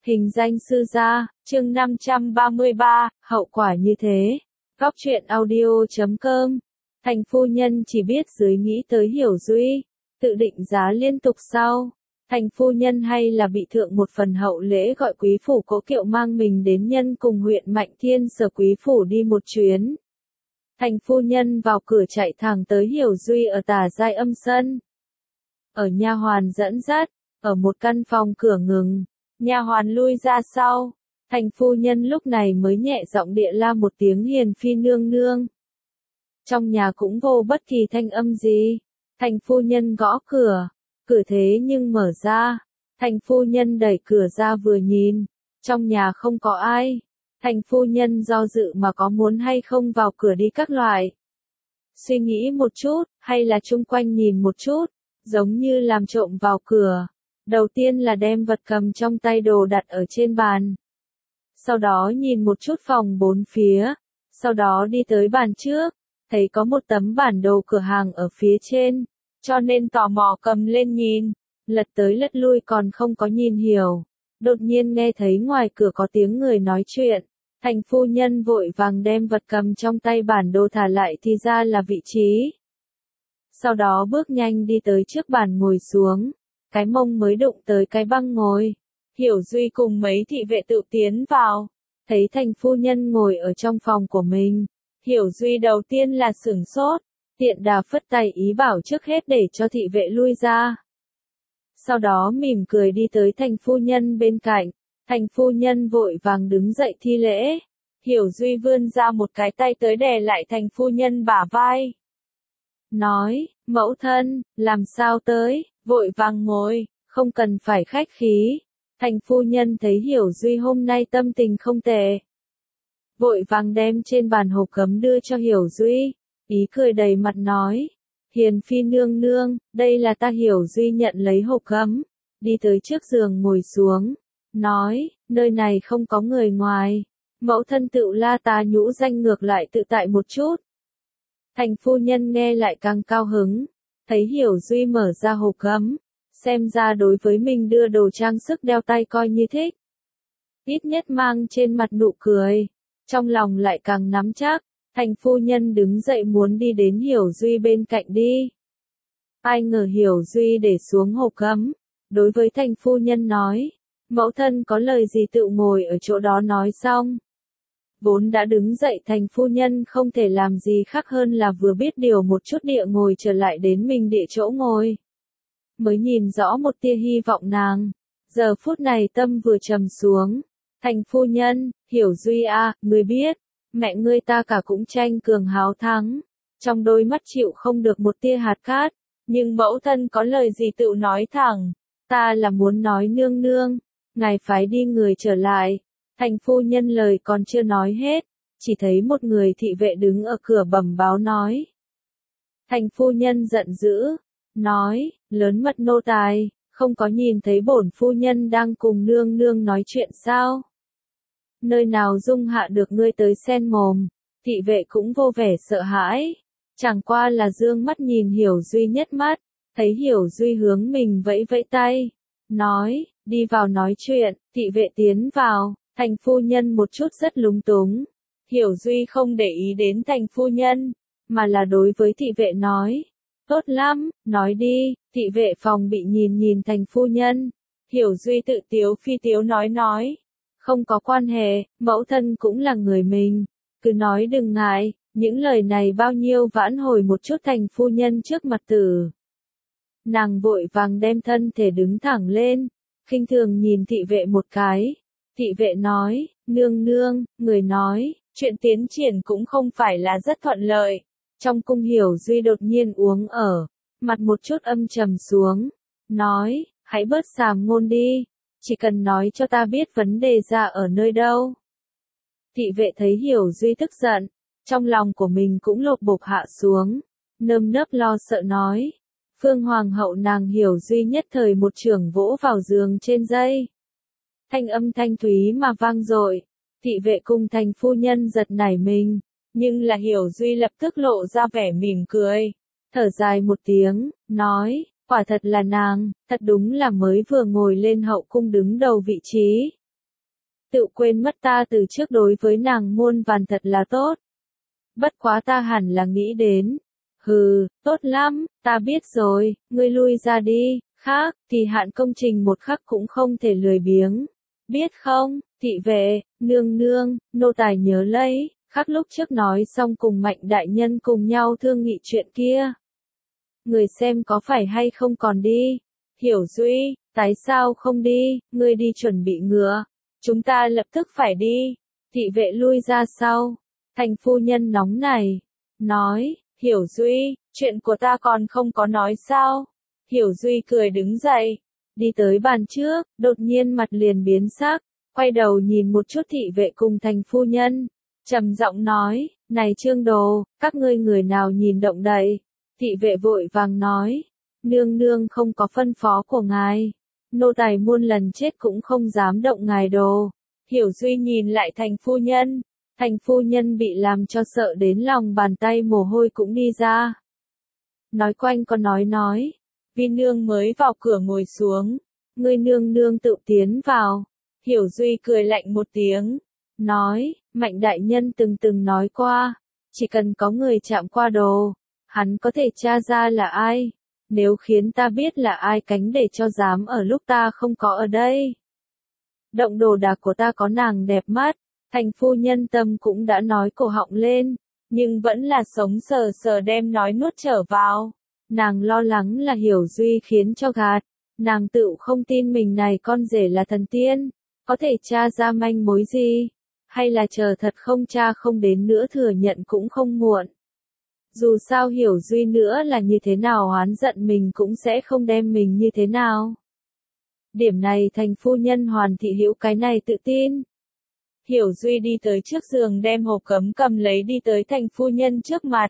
Hình danh sư gia, chương 533, hậu quả như thế. Góc truyện audio.com. Thành phu nhân chỉ biết dưới nghĩ tới Hiểu Duy, tự định giá liên tục sau. Thành phu nhân hay là bị thượng một phần hậu lễ gọi quý phủ Cố Kiệu mang mình đến nhân cùng huyện Mạnh Thiên Sở quý phủ đi một chuyến. Thành phu nhân vào cửa chạy thẳng tới Hiểu Duy ở Tà Giai Âm sân. Ở nha hoàn dẫn dắt, ở một căn phòng cửa ngừng, nha hoàn lui ra sau. Thành phu nhân lúc này mới nhẹ giọng địa la một tiếng hiền phi nương nương. Trong nhà cũng vô bất kỳ thanh âm gì. Thành phu nhân gõ cửa, cửa thế nhưng mở ra. Thành phu nhân đẩy cửa ra vừa nhìn, trong nhà không có ai. Thành phu nhân do dự mà có muốn hay không vào cửa đi các loại. Suy nghĩ một chút, hay là chung quanh nhìn một chút, giống như làm trộm vào cửa. Đầu tiên là đem vật cầm trong tay đồ đặt ở trên bàn. Sau đó nhìn một chút phòng bốn phía. Sau đó đi tới bàn trước, thấy có một tấm bản đồ cửa hàng ở phía trên. Cho nên tò mò cầm lên nhìn, lật tới lật lui còn không có nhìn hiểu. Đột nhiên nghe thấy ngoài cửa có tiếng người nói chuyện. Thành phu nhân vội vàng đem vật cầm trong tay bản đồ thả lại thì ra là vị trí. Sau đó bước nhanh đi tới trước bàn ngồi xuống. Cái mông mới đụng tới cái băng ngồi. Hiểu Duy cùng mấy thị vệ tự tiến vào. Thấy thành phu nhân ngồi ở trong phòng của mình. Hiểu Duy đầu tiên là sửng sốt. Tiện đà phất tay ý bảo trước hết để cho thị vệ lui ra. Sau đó mỉm cười đi tới thành phu nhân bên cạnh. Thành phu nhân vội vàng đứng dậy thi lễ. Hiểu Duy vươn ra một cái tay tới đè lại thành phu nhân bả vai. Nói, mẫu thân, làm sao tới, vội vàng ngồi, không cần phải khách khí. Thành phu nhân thấy Hiểu Duy hôm nay tâm tình không tệ. Vội vàng đem trên bàn hộp cấm đưa cho Hiểu Duy, ý cười đầy mặt nói. Hiền phi nương nương, đây là ta. Hiểu Duy nhận lấy hộp cấm, đi tới trước giường ngồi xuống. Nói, nơi này không có người ngoài. Mẫu thân tự la ta nhũ danh ngược lại tự tại một chút. Thành phu nhân nghe lại càng cao hứng. Thấy Hiểu Duy mở ra hộp cấm. Xem ra đối với mình đưa đồ trang sức đeo tay coi như thích. Ít nhất mang trên mặt nụ cười. Trong lòng lại càng nắm chắc. Thành phu nhân đứng dậy muốn đi đến Hiểu Duy bên cạnh đi. Ai ngờ Hiểu Duy để xuống hộp cấm. Đối với thành phu nhân nói. Mẫu thân có lời gì tự ngồi ở chỗ đó nói xong. Vốn đã đứng dậy thành phu nhân không thể làm gì khác hơn là vừa biết điều một chút địa ngồi trở lại đến mình địa chỗ ngồi. Mới nhìn rõ một tia hy vọng nàng. Giờ phút này tâm vừa trầm xuống. Thành phu nhân, Hiểu Duy à, ngươi biết, mẹ ngươi ta cả cũng tranh cường háo thắng. Trong đôi mắt chịu không được một tia hạt cát. Nhưng mẫu thân có lời gì tự nói thẳng. Ta là muốn nói nương nương. Ngài phái đi người trở lại. Thành phu nhân lời còn chưa nói hết. Chỉ thấy một người thị vệ đứng ở cửa bẩm báo nói. Thành phu nhân giận dữ. Nói, lớn mật nô tài, không có nhìn thấy bổn phu nhân đang cùng nương nương nói chuyện sao? Nơi nào dung hạ được ngươi tới xen mồm? Thị vệ cũng vô vẻ sợ hãi. Chẳng qua là dương mắt nhìn Hiểu Duy nhất mắt. Thấy Hiểu Duy hướng mình vẫy vẫy tay. Nói, đi vào nói chuyện. Thị vệ tiến vào. Thành phu nhân một chút rất lúng túng. Hiểu Duy không để ý đến thành phu nhân. Mà là đối với thị vệ nói. Tốt lắm, nói đi. Thị vệ phòng bị nhìn thành phu nhân. Hiểu Duy tự tiếu phi tiếu nói. Không có quan hệ, mẫu thân cũng là người mình. Cứ nói đừng ngại, những lời này bao nhiêu vãn hồi một chút thành phu nhân trước mặt tử. Nàng vội vàng đem thân thể đứng thẳng lên, khinh thường nhìn thị vệ một cái. Thị vệ nói, nương nương, người nói, chuyện tiến triển cũng không phải là rất thuận lợi. Trong cung Hiểu Duy đột nhiên uống ở, mặt một chút âm trầm xuống. Nói, hãy bớt sàm ngôn đi. Chỉ cần nói cho ta biết vấn đề ra ở nơi đâu. Thị vệ thấy Hiểu Duy tức giận, trong lòng của mình cũng lột bột hạ xuống, nơm nớp lo sợ nói. Phương Hoàng hậu nàng Hiểu Duy nhất thời một chưởng vỗ vào giường trên dây. Thanh âm thanh thúy mà vang dội, thị vệ cùng thành phu nhân giật nảy mình, nhưng là Hiểu Duy lập tức lộ ra vẻ mỉm cười, thở dài một tiếng, nói. Quả thật là nàng, thật đúng là mới vừa ngồi lên hậu cung đứng đầu vị trí. tự quên mất ta từ trước đối với nàng muôn vàn thật là tốt. Bất quá ta hẳn là nghĩ đến. Hừ, tốt lắm, ta biết rồi, ngươi lui ra đi, khác, thì hạn công trình một khắc cũng không thể lười biếng. Biết không, thị vệ, nương nương, nô tài nhớ lấy, khắc lúc trước nói xong cùng Mạnh đại nhân cùng nhau thương nghị chuyện kia. Người xem có phải hay không còn đi. Hiểu Duy, tại sao không đi, ngươi đi chuẩn bị ngựa. Chúng ta lập tức phải đi. Thị vệ lui ra sau. Thành phu nhân nóng này. Nói, Hiểu Duy, chuyện của ta còn không có nói sao. Hiểu Duy cười đứng dậy. Đi tới bàn trước, đột nhiên mặt liền biến sắc. Quay đầu nhìn một chút thị vệ cùng thành phu nhân. Trầm giọng nói, này Trương Đồ, các ngươi người nào nhìn động đậy. Thị vệ vội vàng nói, nương nương không có phân phó của ngài. Nô tài muôn lần chết cũng không dám động ngài đồ. Hiểu Duy nhìn lại thành phu nhân. Thành phu nhân bị làm cho sợ đến lòng bàn tay mồ hôi cũng đi ra. Nói quanh có nói. Vi nương mới vào cửa ngồi xuống. Ngươi nương nương tự tiến vào. Hiểu Duy cười lạnh một tiếng. Nói, Mạnh đại nhân từng nói qua. Chỉ cần có người chạm qua đồ. Hắn có thể tra ra là ai. Nếu khiến ta biết là ai cánh để cho dám ở lúc ta không có ở đây. Động đồ đạc của ta có nàng đẹp mắt. Thành phu nhân tâm cũng đã nói cổ họng lên. Nhưng vẫn là sống sờ sờ đem nói nuốt trở vào. Nàng lo lắng là Hiểu Duy khiến cho gạt. Nàng tự không tin mình này con rể là thần tiên. Có thể tra ra manh mối gì. Hay là chờ thật không tra không đến nữa thừa nhận cũng không muộn. Dù sao Hiểu Duy nữa là như thế nào oán giận mình cũng sẽ không đem mình như thế nào. Điểm này thành phu nhân Hoàn Thị Hữu cái này tự tin. Hiểu Duy đi tới trước giường đem hộp cấm cầm lấy đi tới thành phu nhân trước mặt.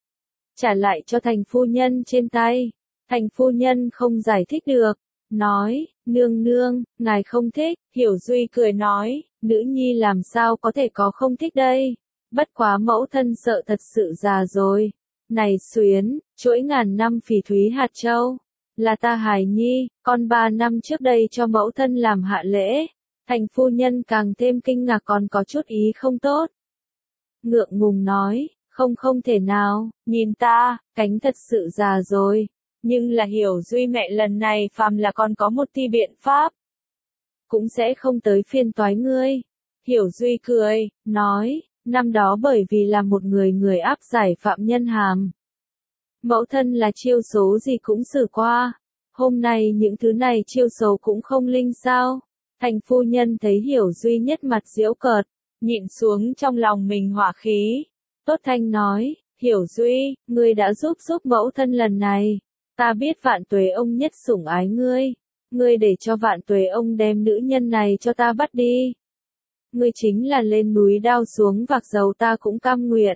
Trả lại cho thành phu nhân trên tay. Thành phu nhân không giải thích được. Nói, nương nương, ngài không thích. Hiểu Duy cười nói, nữ nhi làm sao có thể có không thích đây. Bất quá mẫu thân sợ thật sự già rồi. Này Xuyến, chuỗi ngàn năm phỉ thúy hạt châu. Là ta hài nhi, con 3 năm trước đây cho mẫu thân làm hạ lễ. Thành phu nhân càng thêm kinh ngạc còn có chút ý không tốt. Ngượng ngùng nói, không thể nào, nhìn ta, cánh thật sự già rồi. Nhưng là Hiểu Duy mẹ lần này phàm là còn có một ti biện pháp. Cũng sẽ không tới phiên toái ngươi. Hiểu Duy cười, nói, năm đó bởi vì là một người áp giải phạm nhân hàm. Mẫu thân là chiêu số gì cũng xử qua. Hôm nay những thứ này chiêu số cũng không linh sao. Thành phu nhân thấy Hiểu Duy nhất mặt giễu cợt, nhịn xuống trong lòng mình hỏa khí. Tốt thanh nói, Hiểu Duy, ngươi đã giúp mẫu thân lần này. Ta biết Vạn Tuế ông nhất sủng ái ngươi. Ngươi để cho Vạn Tuế ông đem nữ nhân này cho ta bắt đi. Ngươi chính là lên núi đao xuống vạc dầu ta cũng cam nguyện.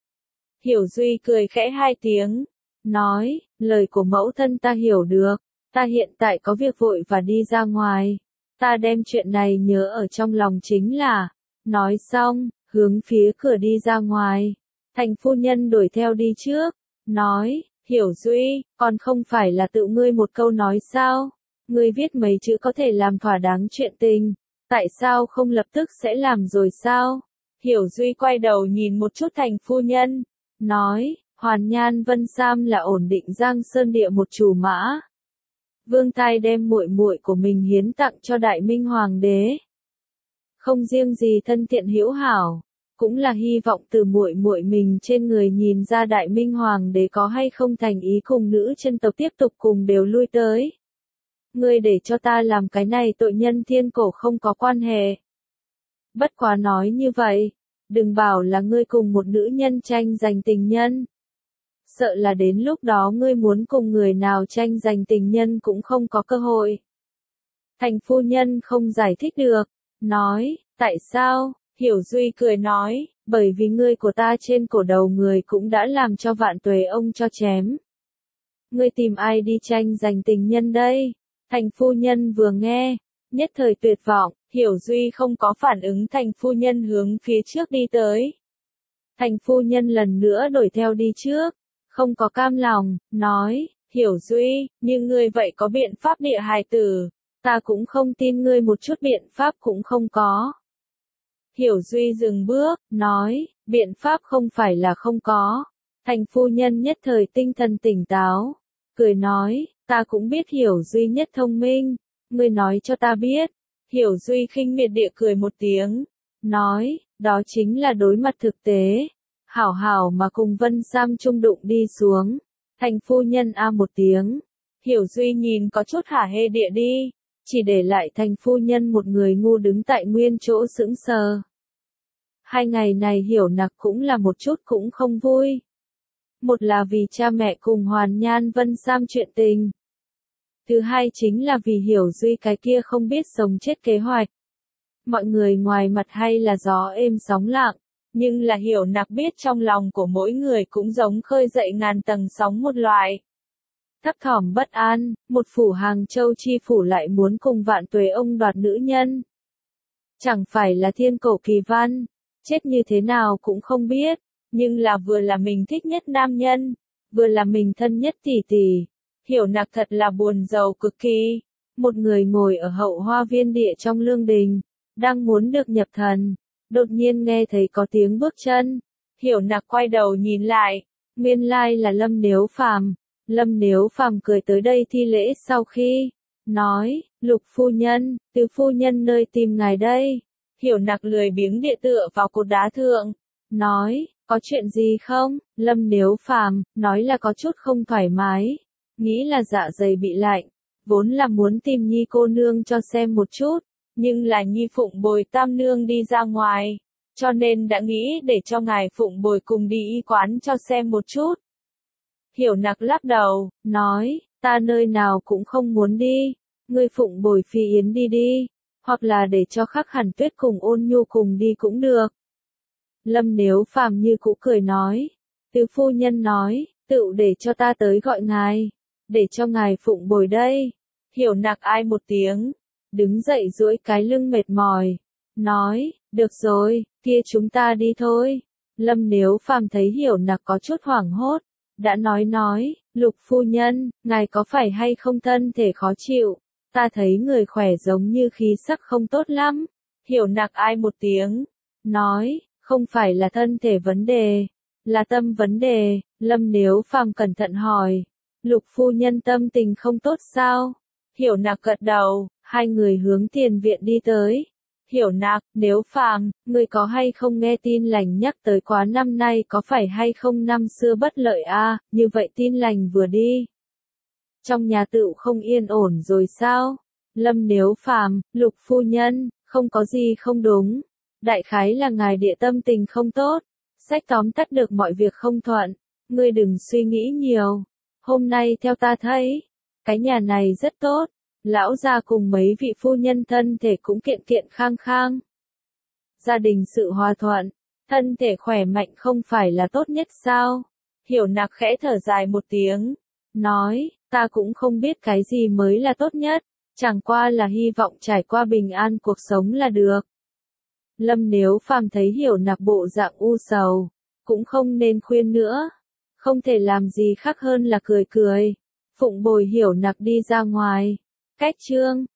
Hiểu Duy cười khẽ 2 tiếng. Nói, lời của mẫu thân ta hiểu được. Ta hiện tại có việc vội và đi ra ngoài. Ta đem chuyện này nhớ ở trong lòng chính là. Nói xong, hướng phía cửa đi ra ngoài. Thành phu nhân đuổi theo đi trước. Nói, Hiểu Duy, còn không phải là tự ngươi một câu nói sao? Ngươi viết mấy chữ có thể làm thỏa đáng chuyện tình. Tại sao không lập tức sẽ làm rồi sao? Hiểu Duy quay đầu nhìn một chút thành phu nhân. Nói, Hoàn Nhan Vân Sam là ổn định Giang Sơn địa một chủ mã. Vương Thai đem muội muội của mình hiến tặng cho Đại Minh Hoàng đế. Không riêng gì thân thiện hữu hảo, cũng là hy vọng từ muội muội mình trên người nhìn ra Đại Minh Hoàng đế có hay không thành ý cùng nữ chân tộc tiếp tục cùng đều lui tới. Ngươi để cho ta làm cái này tội nhân thiên cổ không có quan hệ. Bất quá nói như vậy, đừng bảo là ngươi cùng một nữ nhân tranh giành tình nhân. Sợ là đến lúc đó ngươi muốn cùng người nào tranh giành tình nhân cũng không có cơ hội. Thành phu nhân không giải thích được, nói, tại sao? Hiểu Duy cười nói, bởi vì ngươi của ta trên cổ đầu người cũng đã làm cho Vạn Tuế ông cho chém. Ngươi tìm ai đi tranh giành tình nhân đây? Thành phu nhân vừa nghe, nhất thời tuyệt vọng, Hiểu Duy không có phản ứng thành phu nhân hướng phía trước đi tới. Thành phu nhân lần nữa đuổi theo đi trước, không có cam lòng, nói, Hiểu Duy, nhưng ngươi vậy có biện pháp địa hài tử, ta cũng không tin ngươi một chút biện pháp cũng không có. Hiểu Duy dừng bước, nói, biện pháp không phải là không có. Thành phu nhân nhất thời tinh thần tỉnh táo, cười nói, ta cũng biết Hiểu Duy nhất thông minh, ngươi nói cho ta biết. Hiểu Duy khinh miệt địa cười một tiếng, nói, đó chính là đối mặt thực tế. Hảo hảo mà cùng Vân Sam chung đụng đi xuống. Thành phu nhân a một tiếng. Hiểu Duy nhìn có chút hả hê địa đi, chỉ để lại thành phu nhân một người ngu đứng tại nguyên chỗ sững sờ. 2 ngày này Hiểu Nặc cũng là một chút cũng không vui. Một là vì cha mẹ cùng Hoàn Nhan Vân Sam chuyện tình. Thứ hai chính là vì Hiểu Duy cái kia không biết sống chết kế hoạch. Mọi người ngoài mặt hay là gió êm sóng lặng, nhưng là Hiểu Nặc biết trong lòng của mỗi người cũng giống khơi dậy ngàn tầng sóng một loại. Thấp thỏm bất an, một phủ Hàng Châu chi phủ lại muốn cùng Vạn Tuế ông đoạt nữ nhân. Chẳng phải là thiên cổ kỳ văn, chết như thế nào cũng không biết, nhưng là vừa là mình thích nhất nam nhân, vừa là mình thân nhất tỷ tỷ. Hiểu Nặc thật là buồn rầu cực kỳ. Một người ngồi ở Hậu Hoa Viên địa trong lương đình, đang muốn được nhập thần, đột nhiên nghe thấy có tiếng bước chân. Hiểu Nặc quay đầu nhìn lại, nguyên lai là Lâm Nếu Phàm. Lâm Nếu Phàm cười tới đây thi lễ sau khi nói, Lục phu nhân, Từ phu nhân nơi tìm ngài đây. Hiểu Nặc lười biếng địa tựa vào cột đá thượng, nói, có chuyện gì không? Lâm Nếu Phàm nói là có chút không thoải mái, nghĩ là dạ dày bị lạnh, vốn là muốn tìm Nhi cô nương cho xem một chút, nhưng là Nhi Phụng Bồi tam nương đi ra ngoài, cho nên đã nghĩ để cho ngài Phụng Bồi cùng đi y quán cho xem một chút. Hiểu Nặc lắc đầu, nói, ta nơi nào cũng không muốn đi, ngươi Phụng Bồi Phi Yến đi đi, hoặc là để cho Khắc Hàn Tuyết cùng Ôn Nhu cùng đi cũng được. Lâm Nếu Phàm như cũ cười nói, Từ phu nhân nói, tự để cho ta tới gọi ngài, để cho ngài Phụng Bồi đây. Hiểu Nặc ai một tiếng, đứng dậy duỗi cái lưng mệt mỏi, nói, được rồi, kia chúng ta đi thôi. Lâm Nếu Phàm thấy Hiểu Nặc có chút hoảng hốt, đã nói, Lục phu nhân, ngài có phải hay không thân thể khó chịu, ta thấy người khỏe giống như khí sắc không tốt lắm. Hiểu Nặc ai một tiếng, nói, không phải là thân thể vấn đề, là tâm vấn đề. Lâm Nếu Phàm cẩn thận hỏi, Lục phu nhân tâm tình không tốt sao? Hiểu Nặc gật đầu, hai người hướng tiền viện đi tới. Hiểu Nặc, Nếu Phàm, ngươi có hay không nghe tin lành nhắc tới quá năm nay có phải hay không năm xưa bất lợi a, như vậy tin lành vừa đi. Trong nhà tựu không yên ổn rồi sao? Lâm Nếu Phàm, Lục phu nhân, không có gì không đúng. Đại khái là ngài địa tâm tình không tốt, sách tóm tắt được mọi việc không thuận, ngươi đừng suy nghĩ nhiều. Hôm nay theo ta thấy, cái nhà này rất tốt, lão gia cùng mấy vị phu nhân thân thể cũng kiện kiện khang khang. Gia đình sự hòa thuận, thân thể khỏe mạnh không phải là tốt nhất sao? Hiểu Nặc khẽ thở dài một tiếng, nói, ta cũng không biết cái gì mới là tốt nhất, chẳng qua là hy vọng trải qua bình an cuộc sống là được. Lâm Nếu Phàm thấy Hiểu Nặc bộ dạng u sầu, cũng không nên khuyên nữa, không thể làm gì khác hơn là cười cười. Phụng Bồi Hiểu Nặc đi ra ngoài. Cách chương